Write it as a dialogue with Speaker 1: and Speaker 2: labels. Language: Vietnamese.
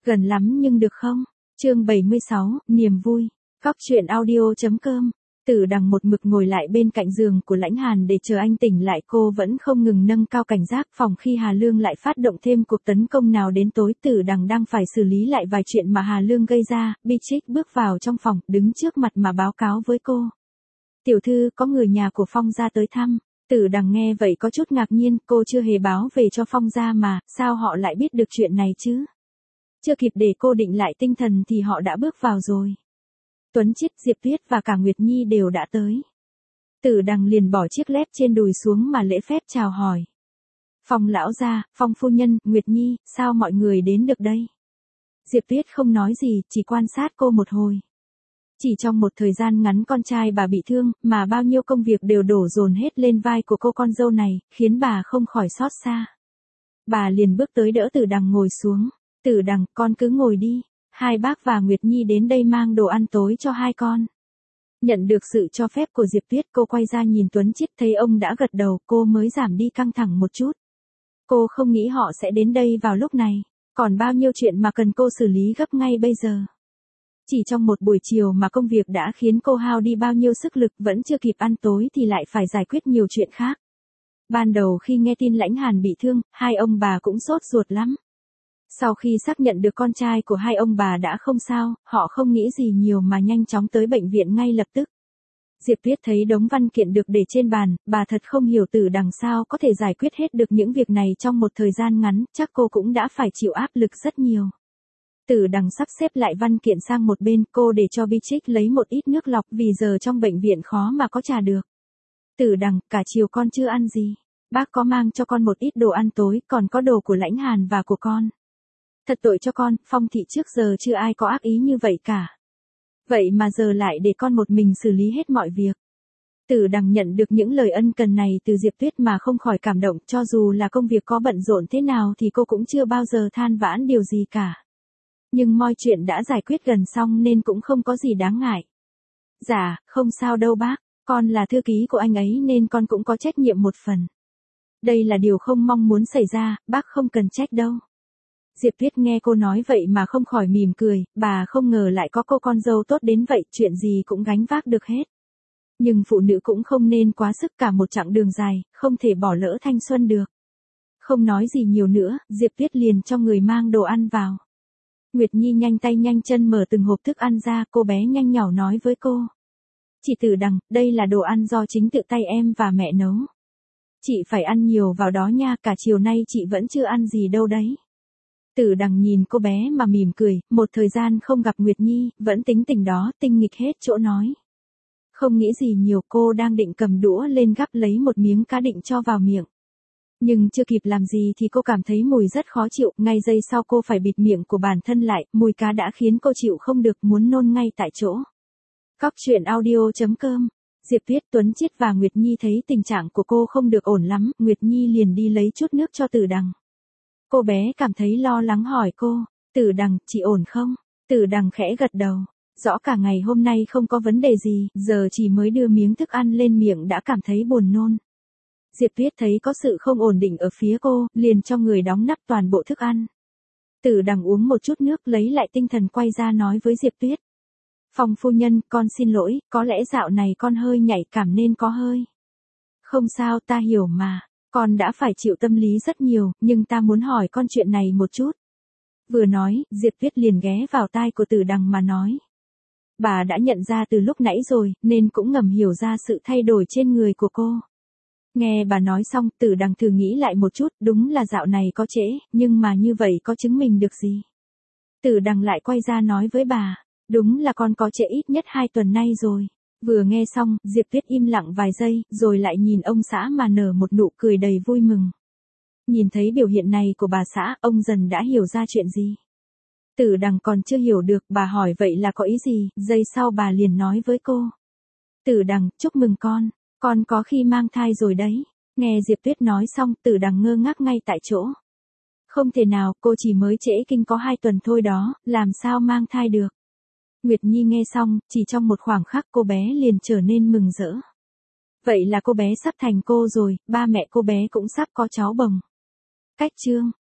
Speaker 1: Gần lắm nhưng được không? Chương 76, niềm vui. Cóc truyện audio.com. Tử Đằng một mực ngồi lại bên cạnh giường của Lãnh Hàn để chờ anh tỉnh lại, cô vẫn không ngừng nâng cao cảnh giác phòng khi Hà Lương lại phát động thêm cuộc tấn công nào đến tối. Tử Đằng đang phải xử lý lại vài chuyện mà Hà Lương gây ra, Beatrix bước vào trong phòng, đứng trước mặt mà báo cáo với cô. Tiểu thư, có người nhà của Phong gia tới thăm. Tử Đằng nghe vậy có chút ngạc nhiên, cô chưa hề báo về cho Phong gia mà, sao họ lại biết được chuyện này chứ? Chưa kịp để cô định lại tinh thần thì họ đã bước vào rồi. Tuấn Chiết, Diệp Tuyết và cả Nguyệt Nhi đều đã tới. Tử Đằng liền bỏ chiếc lép trên đùi xuống mà lễ phép chào hỏi. Phong lão gia, Phong phu nhân, Nguyệt Nhi, sao mọi người đến được đây? Diệp Tuyết không nói gì, chỉ quan sát cô một hồi. Chỉ trong một thời gian ngắn con trai bà bị thương, mà bao nhiêu công việc đều đổ dồn hết lên vai của cô con dâu này, khiến bà không khỏi xót xa. Bà liền bước tới đỡ Tử Đằng ngồi xuống. Tử Đằng, con cứ ngồi đi. Hai bác và Nguyệt Nhi đến đây mang đồ ăn tối cho hai con. Nhận được sự cho phép của Diệp Tuyết, cô quay ra nhìn Tuấn Chiết, thấy ông đã gật đầu, cô mới giảm đi căng thẳng một chút. Cô không nghĩ họ sẽ đến đây vào lúc này, còn bao nhiêu chuyện mà cần cô xử lý gấp ngay bây giờ. Chỉ trong một buổi chiều mà công việc đã khiến cô hao đi bao nhiêu sức lực, vẫn chưa kịp ăn tối thì lại phải giải quyết nhiều chuyện khác. Ban đầu khi nghe tin Lãnh Hàn bị thương, hai ông bà cũng sốt ruột lắm. Sau khi xác nhận được con trai của hai ông bà đã không sao, họ không nghĩ gì nhiều mà nhanh chóng tới bệnh viện ngay lập tức. Diệp Tuyết thấy đống văn kiện được để trên bàn, bà thật không hiểu Tử Đằng sao có thể giải quyết hết được những việc này trong một thời gian ngắn, chắc cô cũng đã phải chịu áp lực rất nhiều. Tử Đằng sắp xếp lại văn kiện sang một bên, cô để cho Beatrix lấy một ít nước lọc vì giờ trong bệnh viện khó mà có trà được. Tử Đằng, cả chiều con chưa ăn gì. Bác có mang cho con một ít đồ ăn tối, còn có đồ của Lãnh Hàn và của con. Thật tội cho con, Phong thị trước giờ chưa ai có ác ý như vậy cả. Vậy mà giờ lại để con một mình xử lý hết mọi việc. Tử Đằng nhận được những lời ân cần này từ Diệp Tuyết mà không khỏi cảm động, cho dù là công việc có bận rộn thế nào thì cô cũng chưa bao giờ than vãn điều gì cả. Nhưng mọi chuyện đã giải quyết gần xong nên cũng không có gì đáng ngại. Dạ, không sao đâu bác, con là thư ký của anh ấy nên con cũng có trách nhiệm một phần. Đây là điều không mong muốn xảy ra, bác không cần trách đâu. Diệp Tuyết nghe cô nói vậy mà không khỏi mỉm cười, bà không ngờ lại có cô con dâu tốt đến vậy, chuyện gì cũng gánh vác được hết. Nhưng phụ nữ cũng không nên quá sức, cả một chặng đường dài, không thể bỏ lỡ thanh xuân được. Không nói gì nhiều nữa, Diệp Tuyết liền cho người mang đồ ăn vào. Nguyệt Nhi nhanh tay nhanh chân mở từng hộp thức ăn ra, cô bé nhanh nhỏ nói với cô. Chị Tử Đằng, đây là đồ ăn do chính tự tay em và mẹ nấu. Chị phải ăn nhiều vào đó nha, cả chiều nay chị vẫn chưa ăn gì đâu đấy. Tử Đằng nhìn cô bé mà mỉm cười, một thời gian không gặp Nguyệt Nhi, vẫn tính tình đó, tinh nghịch hết chỗ nói. Không nghĩ gì nhiều, cô đang định cầm đũa lên gắp lấy một miếng cá định cho vào miệng. Nhưng chưa kịp làm gì thì cô cảm thấy mùi rất khó chịu, ngay giây sau cô phải bịt miệng của bản thân lại, mùi cá đã khiến cô chịu không được, muốn nôn ngay tại chỗ. Cóc truyện audio.com. Diệp Tuyết, Tuấn Chiết và Nguyệt Nhi thấy tình trạng của cô không được ổn lắm, Nguyệt Nhi liền đi lấy chút nước cho Tử Đằng. Cô bé cảm thấy lo lắng hỏi cô, Tử Đằng, chị ổn không? Tử Đằng khẽ gật đầu, rõ cả ngày hôm nay không có vấn đề gì, giờ chỉ mới đưa miếng thức ăn lên miệng đã cảm thấy buồn nôn. Diệp Tuyết thấy có sự không ổn định ở phía cô, liền cho người đóng nắp toàn bộ thức ăn. Tử Đằng uống một chút nước lấy lại tinh thần quay ra nói với Diệp Tuyết. Phong phu nhân, con xin lỗi, có lẽ dạo này con hơi nhạy cảm nên có hơi. Không sao, ta hiểu mà. Con đã phải chịu tâm lý rất nhiều, nhưng ta muốn hỏi con chuyện này một chút. Vừa nói, Diệp Tuyết liền ghé vào tai của Tử Đằng mà nói. Bà đã nhận ra từ lúc nãy rồi, nên cũng ngầm hiểu ra sự thay đổi trên người của cô. Nghe bà nói xong, Tử Đằng thử nghĩ lại một chút, đúng là dạo này có trễ, nhưng mà như vậy có chứng minh được gì. Tử Đằng lại quay ra nói với bà, đúng là con có trễ ít nhất 2 tuần nay rồi. Vừa nghe xong, Diệp Tuyết im lặng vài giây, rồi lại nhìn ông xã mà nở một nụ cười đầy vui mừng. Nhìn thấy biểu hiện này của bà xã, ông dần đã hiểu ra chuyện gì. Tử Đằng còn chưa hiểu được, bà hỏi vậy là có ý gì, giây sau bà liền nói với cô. Tử Đằng, chúc mừng con có khi mang thai rồi đấy. Nghe Diệp Tuyết nói xong, Tử Đằng ngơ ngác ngay tại chỗ. Không thể nào, cô chỉ mới trễ kinh có 2 tuần thôi đó, làm sao mang thai được. Nguyệt Nhi nghe xong, chỉ trong một khoảng khắc cô bé liền trở nên mừng rỡ. Vậy là cô bé sắp thành cô rồi, ba mẹ cô bé cũng sắp có cháu bồng. Cách chương